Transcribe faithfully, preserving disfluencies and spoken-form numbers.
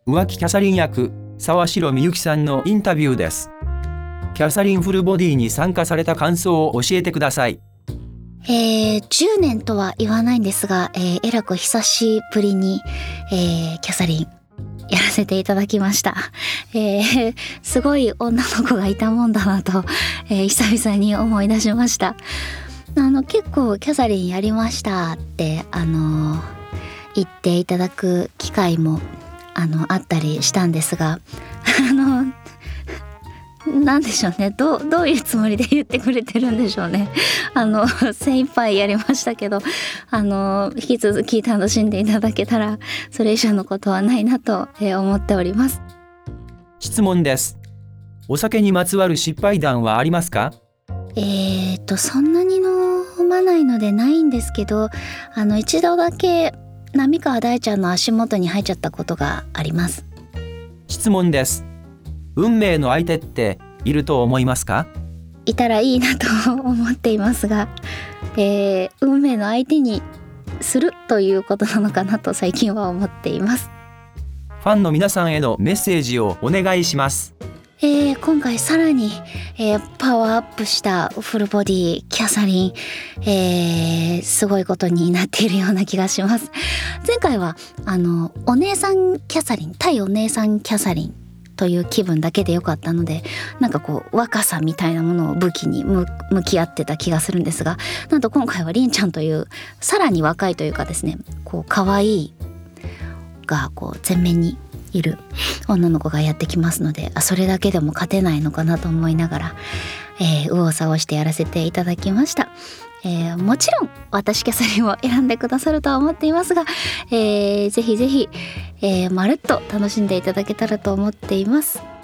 浮気キャサリン役沢城みゆきさんのインタビューです。キャサリンフルボディに参加された感想を教えてください。 えー、じゅうねんとは言わないんですが、えー、えらく久しぶりに、えー、キャサリンやらせていただきました。えー、すごい女の子がいたもんだなと、えー、久々に思い出しました。あの結構キャサリンやりましたってあのー、言っていただく機会もあのあったりしたんですが、あのなんでしょうね、どうどういうつもりで言ってくれてるんでしょうね。あの精一杯やりましたけど、あの引き続き楽しんでいただけたらそれ以上のことはないなと、えー、思っております。 質問です。お酒にまつわる失敗談はありますか？ えーとそんなに飲まないのでないんですけど、あの一度だけ浪川大ちゃんの足元に入っちゃったことがあります。 質問です。運命の相手っていると思いますか？ いたらいいなと思っていますが、えー、運命の相手にするということなのかなと最近は思っています。 ファンの皆さんへのメッセージをお願いします。 えー、今回さらに、えー、パワーアップしたフルボディキャサリン、えー、すごいことになっているような気がします。前回はあのお姉さんキャサリン対お姉さんキャサリンという気分だけでよかったので、なんかこう若さみたいなものを武器に向き合ってた気がするんですが、なんと今回はりんちゃんというさらに若いというかですね、こう可愛いがこう前面にいる女の子がやってきますので、あそれだけでも勝てないのかなと思いながら、えー、右往左往してやらせていただきました。えー、もちろん私キャサリンを選んでくださるとは思っていますが、えー、ぜひぜひ、えー、まるっと楽しんでいただけたらと思っています。